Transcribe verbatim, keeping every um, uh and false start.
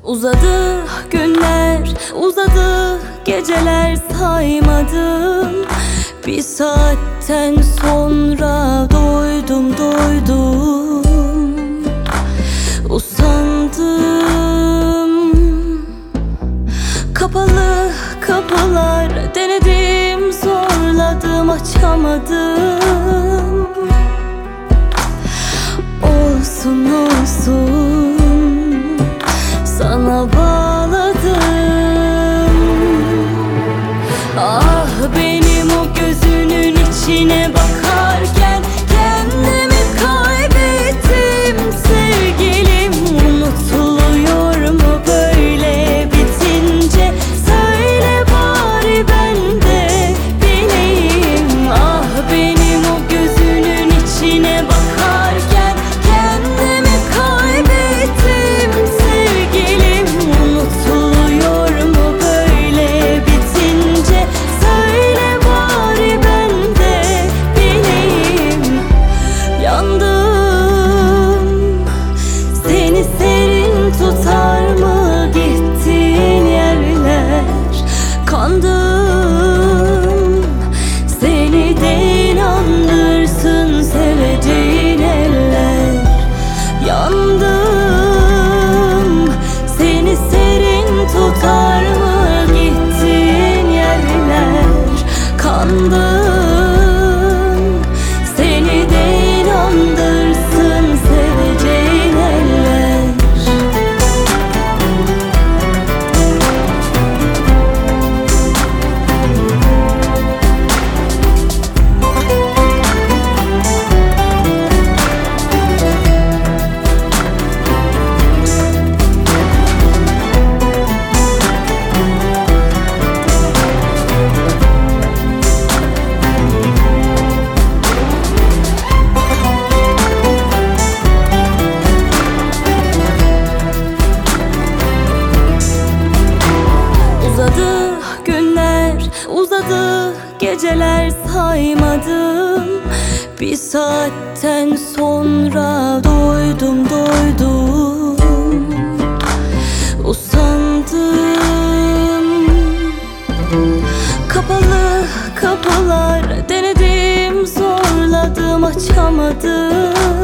Uzadı günler, uzadı geceler saymadım. Bir saatten sonra doydum doydum. Usandım. Kapalı kapılar denedim, zorladım, açamadım. Olsun olsun, sana bağladım. Ah benim o gözünün içine bakarken kendimi kaybettim sevgilim. Unutuluyor mu böyle bitince? Söyle bari ben de bileyim. Ah benim o gözünün içine bakarken kendimi kaybettim sevgilim. Unutuluyor mu böyle bitince? Söyle bari ben de bileyim. Yandım, seni serin tutar mı gittiğin yerler? Kandım, seni de inandırsın seveceğin eller. Yandım, seni serin tutar mı gittiğin yerler? Kandım, seni de inandırsın seveceğin eller. Uzadı günler, uzadı geceler saymadım. Bir saatten sonra doydum doydum. Usandım. Kapalı kapılar denedim, zorladım, açamadım.